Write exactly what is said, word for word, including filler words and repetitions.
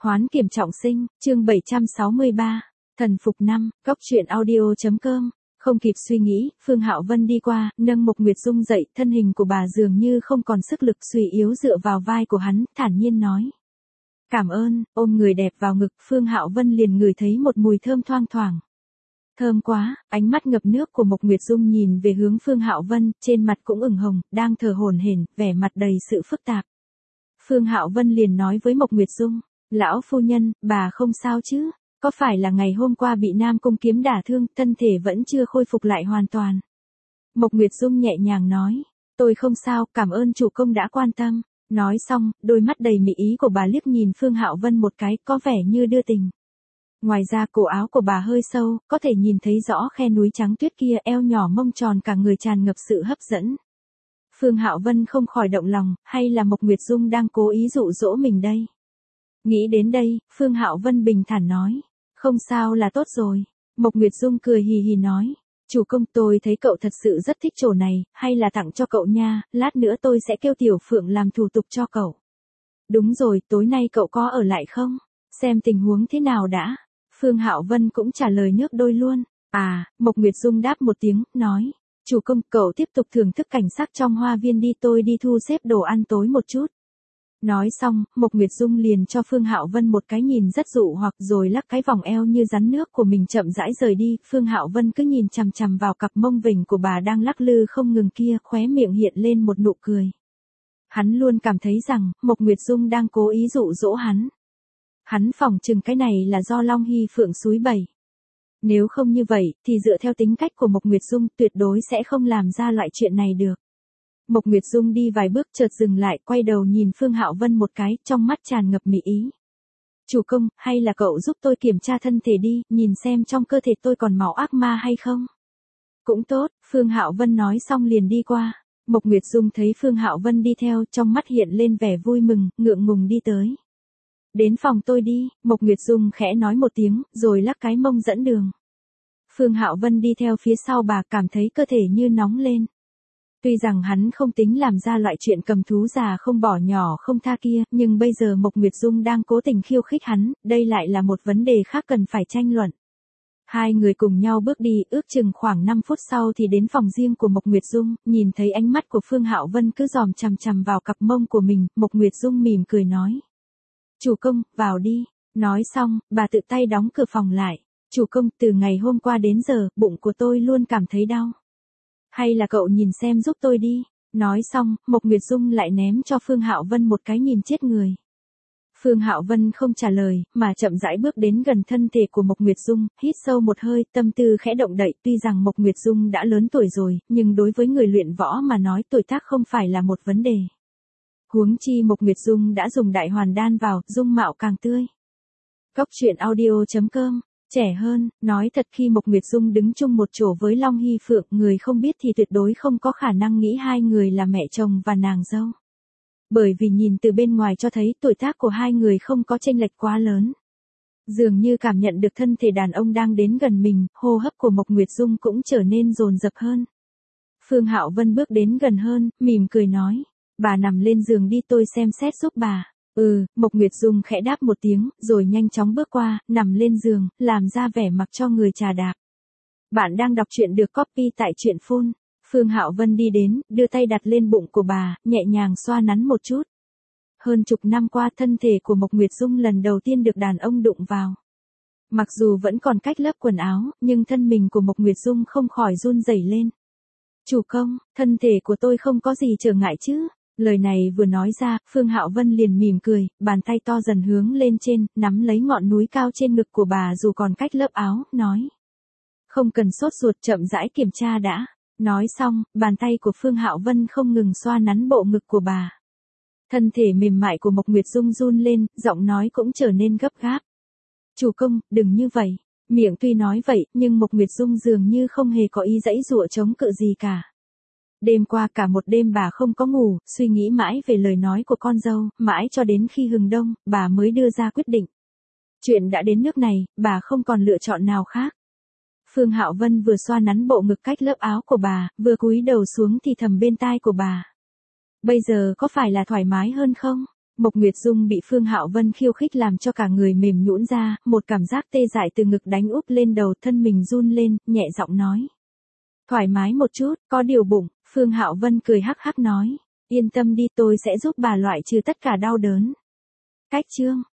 Hoán kiểm trọng sinh, chương bảy trăm sáu mươi ba, thần phục năm, góc truyện audio.com. Không kịp suy nghĩ, Phương Hạo Vân đi qua, nâng Mộc Nguyệt Dung dậy, thân hình của bà dường như không còn sức lực, suy yếu dựa vào vai của hắn, thản nhiên nói. Cảm ơn, ôm người đẹp vào ngực, Phương Hạo Vân liền ngửi thấy một mùi thơm thoang thoảng. Thơm quá, ánh mắt ngập nước của Mộc Nguyệt Dung nhìn về hướng Phương Hạo Vân, trên mặt cũng ửng hồng, đang thở hổn hển, vẻ mặt đầy sự phức tạp. Phương Hạo Vân liền nói với Mộc Nguyệt Dung, lão phu nhân, bà không sao chứ? Có phải là ngày hôm qua bị Nam Cung Kiếm đả thương, thân thể vẫn chưa khôi phục lại hoàn toàn? Mộc Nguyệt Dung nhẹ nhàng nói, tôi không sao, cảm ơn chủ công đã quan tâm. Nói xong, đôi mắt đầy mị ý của bà liếc nhìn Phương Hạo Vân một cái, có vẻ như đưa tình. Ngoài ra cổ áo của bà hơi sâu, có thể nhìn thấy rõ khe núi trắng tuyết kia, eo nhỏ mông tròn, cả người tràn ngập sự hấp dẫn. Phương Hạo Vân không khỏi động lòng, hay là Mộc Nguyệt Dung đang cố ý dụ dỗ mình đây? Nghĩ đến đây, Phương Hạo Vân bình thản nói, không sao là tốt rồi. Mộc Nguyệt Dung cười hì hì nói, chủ công, tôi thấy cậu thật sự rất thích chỗ này, hay là tặng cho cậu nha, lát nữa tôi sẽ kêu Tiểu Phượng làm thủ tục cho cậu. Đúng rồi, tối nay cậu có ở lại không? Xem tình huống thế nào đã. Phương Hạo Vân cũng trả lời nước đôi luôn. À, Mộc Nguyệt Dung đáp một tiếng, nói, chủ công, cậu tiếp tục thưởng thức cảnh sắc trong hoa viên đi, tôi đi thu xếp đồ ăn tối một chút. Nói xong, Mộc Nguyệt Dung liền cho Phương Hạo Vân một cái nhìn rất dụ hoặc, rồi lắc cái vòng eo như rắn nước của mình chậm rãi rời đi. Phương Hạo Vân cứ nhìn chằm chằm vào cặp mông vểnh của bà đang lắc lư không ngừng kia, khóe miệng hiện lên một nụ cười. Hắn luôn cảm thấy rằng, Mộc Nguyệt Dung đang cố ý dụ dỗ hắn. Hắn phỏng chừng cái này là do Long Hy Phượng xúi bày. Nếu không như vậy, thì dựa theo tính cách của Mộc Nguyệt Dung, tuyệt đối sẽ không làm ra loại chuyện này được. Mộc Nguyệt Dung đi vài bước chợt dừng lại, quay đầu nhìn Phương Hạo Vân một cái, trong mắt tràn ngập mị ý. Chủ công, hay là cậu giúp tôi kiểm tra thân thể đi, nhìn xem trong cơ thể tôi còn máu ác ma hay không? Cũng tốt, Phương Hạo Vân nói xong liền đi qua. Mộc Nguyệt Dung thấy Phương Hạo Vân đi theo, trong mắt hiện lên vẻ vui mừng, ngượng ngùng đi tới. Đến phòng tôi đi, Mộc Nguyệt Dung khẽ nói một tiếng, rồi lắc cái mông dẫn đường. Phương Hạo Vân đi theo phía sau bà, cảm thấy cơ thể như nóng lên. Tuy rằng hắn không tính làm ra loại chuyện cầm thú già không bỏ nhỏ không tha kia, nhưng bây giờ Mộc Nguyệt Dung đang cố tình khiêu khích hắn, đây lại là một vấn đề khác cần phải tranh luận. Hai người cùng nhau bước đi, ước chừng khoảng năm phút sau thì đến phòng riêng của Mộc Nguyệt Dung, nhìn thấy ánh mắt của Phương Hạo Vân cứ dòm chằm chằm vào cặp mông của mình, Mộc Nguyệt Dung mỉm cười nói. Chủ công, vào đi. Nói xong, bà tự tay đóng cửa phòng lại. Chủ công, từ ngày hôm qua đến giờ, bụng của tôi luôn cảm thấy đau. Hay là cậu nhìn xem giúp tôi đi. Nói xong, Mộc Nguyệt Dung lại ném cho Phương Hạo Vân một cái nhìn chết người. Phương Hạo Vân không trả lời, mà chậm rãi bước đến gần thân thể của Mộc Nguyệt Dung, hít sâu một hơi, tâm tư khẽ động đậy. Tuy rằng Mộc Nguyệt Dung đã lớn tuổi rồi, nhưng đối với người luyện võ mà nói, tuổi tác không phải là một vấn đề. Huống chi Mộc Nguyệt Dung đã dùng đại hoàn đan vào, dung mạo càng tươi. Góc truyện audio.com. Trẻ hơn, nói thật, khi Mộc Nguyệt Dung đứng chung một chỗ với Long Hy Phượng, người không biết thì tuyệt đối không có khả năng nghĩ hai người là mẹ chồng và nàng dâu. Bởi vì nhìn từ bên ngoài cho thấy tuổi tác của hai người không có chênh lệch quá lớn. Dường như cảm nhận được thân thể đàn ông đang đến gần mình, hô hấp của Mộc Nguyệt Dung cũng trở nên dồn dập hơn. Phương Hạo Vân bước đến gần hơn, mỉm cười nói, bà nằm lên giường đi, tôi xem xét giúp bà. Ừ, Mộc Nguyệt Dung khẽ đáp một tiếng, rồi nhanh chóng bước qua, nằm lên giường, làm ra vẻ mặc cho người trà đạp. Bạn đang đọc truyện được copy tại truyện phun. Phương Hạo Vân đi đến, đưa tay đặt lên bụng của bà, nhẹ nhàng xoa nắn một chút. Hơn chục năm qua, thân thể của Mộc Nguyệt Dung lần đầu tiên được đàn ông đụng vào. Mặc dù vẫn còn cách lớp quần áo, nhưng thân mình của Mộc Nguyệt Dung không khỏi run rẩy lên. Chủ công, thân thể của tôi không có gì trở ngại chứ? Lời này vừa nói ra, Phương Hạo Vân liền mỉm cười, bàn tay to dần hướng lên trên, nắm lấy ngọn núi cao trên ngực của bà dù còn cách lớp áo, nói. Không cần sốt ruột, chậm rãi kiểm tra đã. Nói xong, bàn tay của Phương Hạo Vân không ngừng xoa nắn bộ ngực của bà. Thân thể mềm mại của Mộc Nguyệt Dung run lên, giọng nói cũng trở nên gấp gáp. Chủ công, đừng như vậy. Miệng tuy nói vậy, nhưng Mộc Nguyệt Dung dường như không hề có ý giãy giụa chống cự gì cả. Đêm qua cả một đêm bà không có ngủ, suy nghĩ mãi về lời nói của con dâu, mãi cho đến khi hừng đông, bà mới đưa ra quyết định. Chuyện đã đến nước này, bà không còn lựa chọn nào khác. Phương Hạo Vân vừa xoa nắn bộ ngực cách lớp áo của bà, vừa cúi đầu xuống thì thầm bên tai của bà. Bây giờ có phải là thoải mái hơn không? Mộc Nguyệt Dung bị Phương Hạo Vân khiêu khích làm cho cả người mềm nhũn ra, một cảm giác tê dại từ ngực đánh úp lên đầu, thân mình run lên, nhẹ giọng nói. Thoải mái một chút, có điều bụng. Phương Hạo Vân cười hắc hắc nói. Yên tâm đi, tôi sẽ giúp bà loại trừ tất cả đau đớn. Cách chương